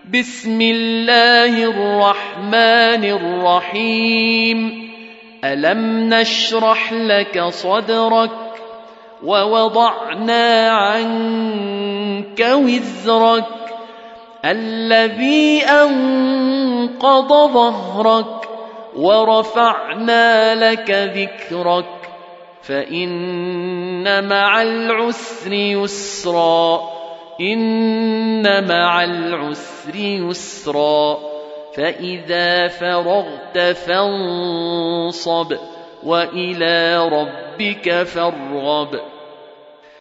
بسم الله الرحمن الرحيم. ألم نشرح لك صدرك ووضعنا عنك وزرك الذي أنقض ظهرك ورفعنا لك ذكرك فإن مع العسر يسرا إن مع العسر يسرا فإذا فرغت فانصب وإلى ربك فارغب.